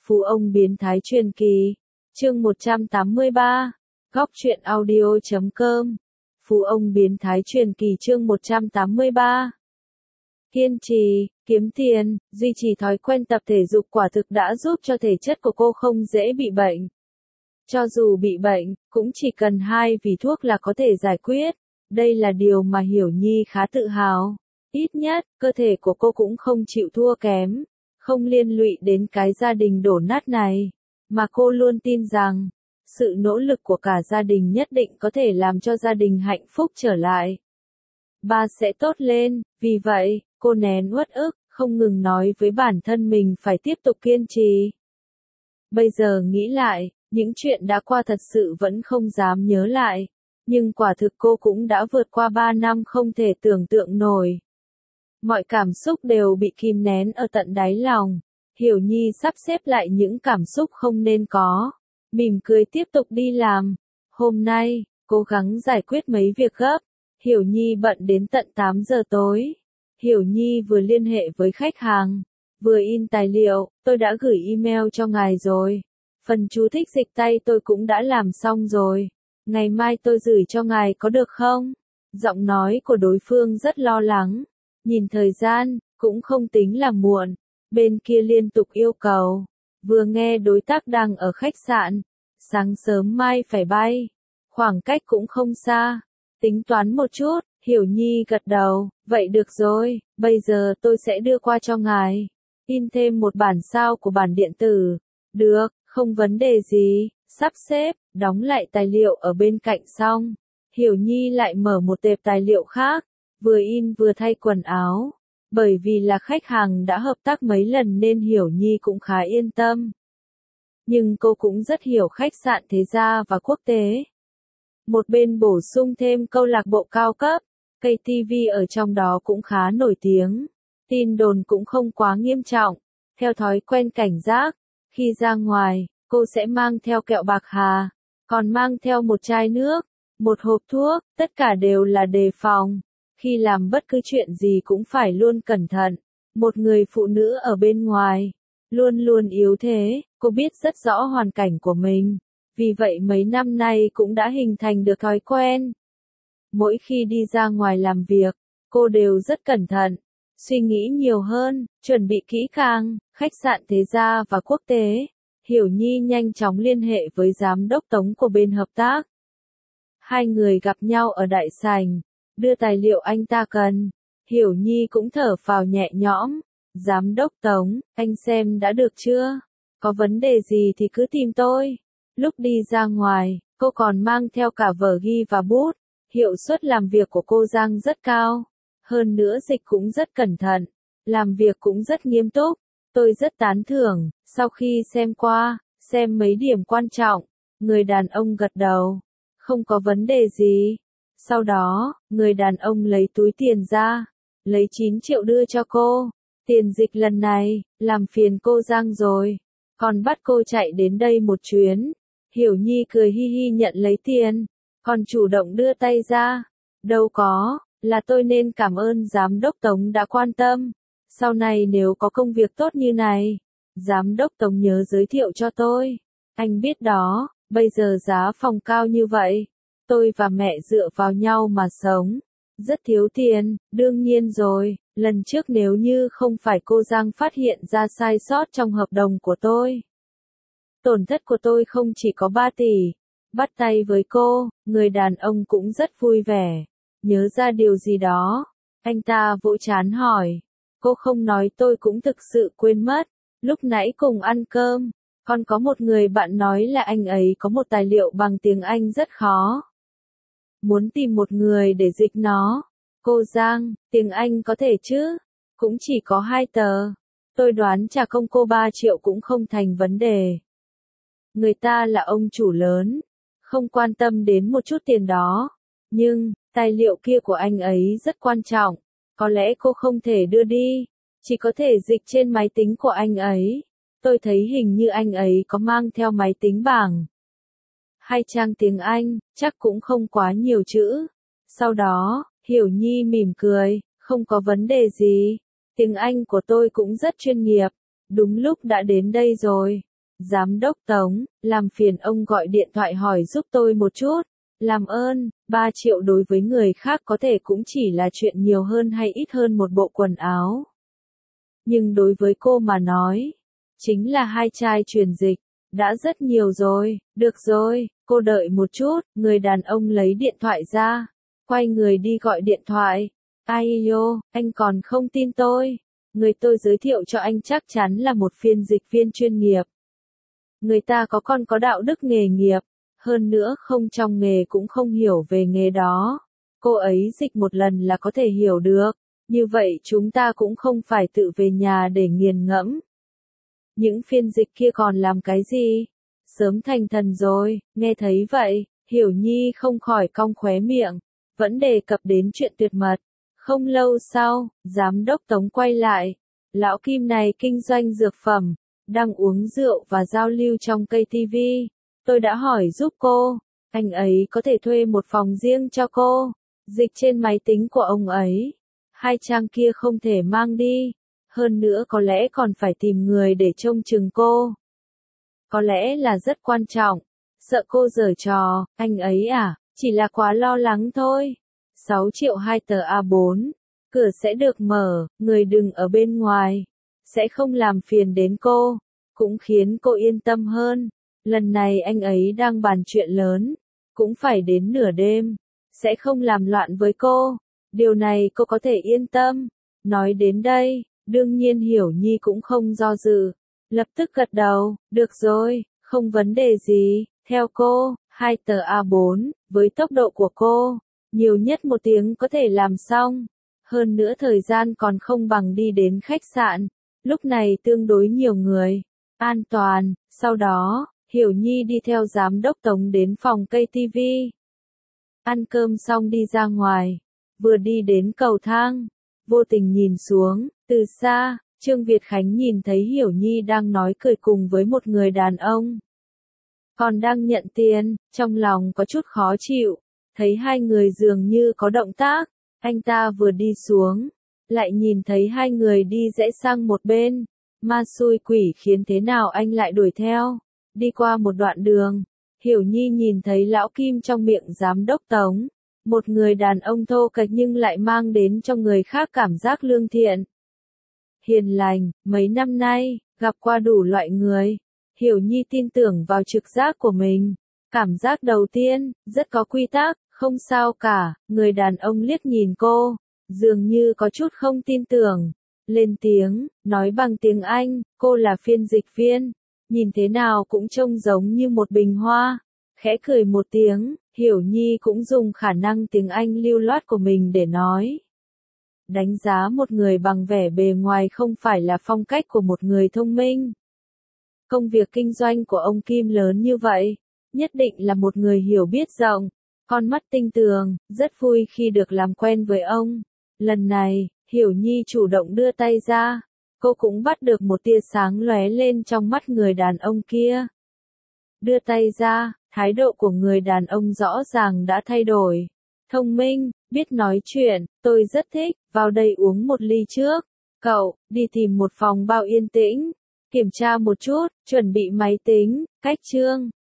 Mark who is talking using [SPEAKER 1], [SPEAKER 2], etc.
[SPEAKER 1] Phú ông biến thái truyền kỳ. Chương 183. Góc truyện audio.com. Phú ông biến thái truyền kỳ chương 183. Kiên trì, kiếm tiền, duy trì thói quen tập thể dục quả thực đã giúp cho thể chất của cô không dễ bị bệnh. Cho dù bị bệnh, cũng chỉ cần 2 vị thuốc là có thể giải quyết. Đây là điều mà Hiểu Nhi khá tự hào. Ít nhất, cơ thể của cô cũng không chịu thua kém, không liên lụy đến cái gia đình đổ nát này. Mà cô luôn tin rằng, sự nỗ lực của cả gia đình nhất định có thể làm cho gia đình hạnh phúc trở lại. Ba sẽ tốt lên, vì vậy, cô nén uất ức, không ngừng nói với bản thân mình phải tiếp tục kiên trì. Bây giờ nghĩ lại, những chuyện đã qua thật sự vẫn không dám nhớ lại. Nhưng quả thực cô cũng đã vượt qua 3 năm không thể tưởng tượng nổi. Mọi cảm xúc đều bị kìm nén ở tận đáy lòng. Hiểu Nhi sắp xếp lại những cảm xúc không nên có. Mỉm cười tiếp tục đi làm. Hôm nay, cố gắng giải quyết mấy việc gấp. Hiểu Nhi bận đến tận 8 giờ tối. Hiểu Nhi vừa liên hệ với khách hàng, vừa in tài liệu, tôi đã gửi email cho ngài rồi. Phần chú thích dịch tay tôi cũng đã làm xong rồi. Ngày mai tôi gửi cho ngài có được không? Giọng nói của đối phương rất lo lắng. Nhìn thời gian, cũng không tính là muộn. Bên kia liên tục yêu cầu. Vừa nghe đối tác đang ở khách sạn. Sáng sớm mai phải bay. Khoảng cách cũng không xa. Tính toán một chút, Hiểu Nhi gật đầu. Vậy được rồi, bây giờ tôi sẽ đưa qua cho ngài. In thêm một bản sao của bản điện tử. Được, không vấn đề gì. Sắp xếp, đóng lại tài liệu ở bên cạnh xong. Hiểu Nhi lại mở một tệp tài liệu khác. Vừa in vừa thay quần áo. Bởi vì là khách hàng đã hợp tác mấy lần nên Hiểu Nhi cũng khá yên tâm. Nhưng cô cũng rất hiểu khách sạn thế gia và quốc tế. Một bên bổ sung thêm câu lạc bộ cao cấp. KTV ở trong đó cũng khá nổi tiếng. Tin đồn cũng không quá nghiêm trọng. Theo thói quen cảnh giác, khi ra ngoài, cô sẽ mang theo kẹo bạc hà, còn mang theo một chai nước, một hộp thuốc, tất cả đều là đề phòng. Khi làm bất cứ chuyện gì cũng phải luôn cẩn thận. Một người phụ nữ ở bên ngoài, luôn luôn yếu thế, cô biết rất rõ hoàn cảnh của mình. Vì vậy mấy năm nay cũng đã hình thành được thói quen. Mỗi khi đi ra ngoài làm việc, cô đều rất cẩn thận, suy nghĩ nhiều hơn, chuẩn bị kỹ càng. Khách sạn thế gia và quốc tế. Hiểu Nhi nhanh chóng liên hệ với giám đốc Tống của bên hợp tác. Hai người gặp nhau ở đại sảnh, đưa tài liệu anh ta cần. Hiểu Nhi cũng thở phào nhẹ nhõm. Giám đốc Tống, anh xem đã được chưa? Có vấn đề gì thì cứ tìm tôi. Lúc đi ra ngoài, cô còn mang theo cả vở ghi và bút. Hiệu suất làm việc của cô Giang rất cao. Hơn nữa dịch cũng rất cẩn thận. Làm việc cũng rất nghiêm túc. Tôi rất tán thưởng. Sau khi xem qua, xem mấy điểm quan trọng, người đàn ông gật đầu. Không có vấn đề gì. Sau đó, người đàn ông lấy túi tiền ra. Lấy 9 triệu đưa cho cô. Tiền dịch lần này, làm phiền cô Giang rồi. Còn bắt cô chạy đến đây một chuyến. Hiểu Nhi cười hi hi nhận lấy tiền. Còn chủ động đưa tay ra. Đâu có, là tôi nên cảm ơn giám đốc Tống đã quan tâm. Sau này nếu có công việc tốt như này, giám đốc Tống nhớ giới thiệu cho tôi. Anh biết đó, bây giờ giá phòng cao như vậy. Tôi và mẹ dựa vào nhau mà sống. Rất thiếu tiền, đương nhiên rồi. Lần trước nếu như không phải cô Giang phát hiện ra sai sót trong hợp đồng của tôi. Tổn thất của tôi không chỉ có 3 tỷ. Bắt tay với cô, người đàn ông cũng rất vui vẻ. Nhớ ra điều gì đó. Anh ta vỗ trán hỏi. Cô không nói tôi cũng thực sự quên mất. Lúc nãy cùng ăn cơm, còn có một người bạn nói là anh ấy có một tài liệu bằng tiếng Anh rất khó. Muốn tìm một người để dịch nó. Cô Giang, tiếng Anh có thể chứ? Cũng chỉ có 2 tờ. Tôi đoán trả công cô 3 triệu cũng không thành vấn đề. Người ta là ông chủ lớn. Không quan tâm đến một chút tiền đó. Nhưng, tài liệu kia của anh ấy rất quan trọng. Có lẽ cô không thể đưa đi. Chỉ có thể dịch trên máy tính của anh ấy. Tôi thấy hình như anh ấy có mang theo máy tính bảng. 2 trang tiếng Anh, chắc cũng không quá nhiều chữ. Sau đó, Hiểu Nhi mỉm cười, không có vấn đề gì. Tiếng Anh của tôi cũng rất chuyên nghiệp. Đúng lúc đã đến đây rồi. Giám đốc Tống, làm phiền ông gọi điện thoại hỏi giúp tôi một chút. Làm ơn, 3 triệu đối với người khác có thể cũng chỉ là chuyện nhiều hơn hay ít hơn một bộ quần áo. Nhưng đối với cô mà nói, chính là 2 chai truyền dịch, đã rất nhiều rồi, được rồi, cô đợi một chút, người đàn ông lấy điện thoại ra, quay người đi gọi điện thoại. Ai yo, anh còn không tin tôi, người tôi giới thiệu cho anh chắc chắn là một phiên dịch viên chuyên nghiệp. Người ta có đạo đức nghề nghiệp, hơn nữa không trong nghề cũng không hiểu về nghề đó. Cô ấy dịch một lần là có thể hiểu được, như vậy chúng ta cũng không phải tự về nhà để nghiền ngẫm. Những phiên dịch kia còn làm cái gì? Sớm thành thần rồi, nghe thấy vậy, Hiểu Nhi không khỏi cong khóe miệng, vẫn đề cập đến chuyện tuyệt mật. Không lâu sau, giám đốc Tống quay lại, lão Kim này kinh doanh dược phẩm, đang uống rượu và giao lưu trong cây tivi. Tôi đã hỏi giúp cô, anh ấy có thể thuê một phòng riêng cho cô, dịch trên máy tính của ông ấy. 2 trang kia không thể mang đi, hơn nữa có lẽ còn phải tìm người để trông chừng cô. Có lẽ là rất quan trọng, sợ cô giở trò, anh ấy à, chỉ là quá lo lắng thôi. 6 triệu 2 tờ A4, cửa sẽ được mở, người đừng ở bên ngoài, sẽ không làm phiền đến cô, cũng khiến cô yên tâm hơn. Lần này anh ấy đang bàn chuyện lớn, cũng phải đến nửa đêm, sẽ không làm loạn với cô, điều này cô có thể yên tâm. Nói đến đây, đương nhiên Hiểu Nhi cũng không do dự, lập tức gật đầu, được rồi, không vấn đề gì, theo cô, 2 tờ A4, với tốc độ của cô, nhiều nhất 1 tiếng có thể làm xong, hơn nữa thời gian còn không bằng đi đến khách sạn, lúc này tương đối nhiều người, an toàn. Sau đó, Hiểu Nhi đi theo giám đốc Tống đến phòng cây tivi. Ăn cơm xong đi ra ngoài, vừa đi đến cầu thang, vô tình nhìn xuống, từ xa, Trương Việt Khánh nhìn thấy Hiểu Nhi đang nói cười cùng với một người đàn ông. Còn đang nhận tiền, trong lòng có chút khó chịu, thấy hai người dường như có động tác, anh ta vừa đi xuống, lại nhìn thấy hai người đi rẽ sang một bên, ma xui quỷ khiến thế nào anh lại đuổi theo. Đi qua một đoạn đường, Hiểu Nhi nhìn thấy lão Kim trong miệng giám đốc Tống, một người đàn ông thô kệch nhưng lại mang đến cho người khác cảm giác lương thiện, hiền lành. Mấy năm nay, gặp qua đủ loại người, Hiểu Nhi tin tưởng vào trực giác của mình. Cảm giác đầu tiên, rất có quy tắc, không sao cả. Người đàn ông liếc nhìn cô, dường như có chút không tin tưởng, lên tiếng, nói bằng tiếng Anh, cô là phiên dịch viên, nhìn thế nào cũng trông giống như một bình hoa. Khẽ cười một tiếng, Hiểu Nhi cũng dùng khả năng tiếng Anh lưu loát của mình để nói. Đánh giá một người bằng vẻ bề ngoài không phải là phong cách của một người thông minh. Công việc kinh doanh của ông Kim lớn như vậy, nhất định là một người hiểu biết rộng, con mắt tinh tường, rất vui khi được làm quen với ông. Lần này, Hiểu Nhi chủ động đưa tay ra, cô cũng bắt được một tia sáng lóe lên trong mắt người đàn ông kia. Đưa tay ra, thái độ của người đàn ông rõ ràng đã thay đổi. Thông minh, biết nói chuyện, tôi rất thích, vào đây uống một ly trước. Cậu, đi tìm một phòng bao yên tĩnh, kiểm tra một chút, chuẩn bị máy tính, cách chương.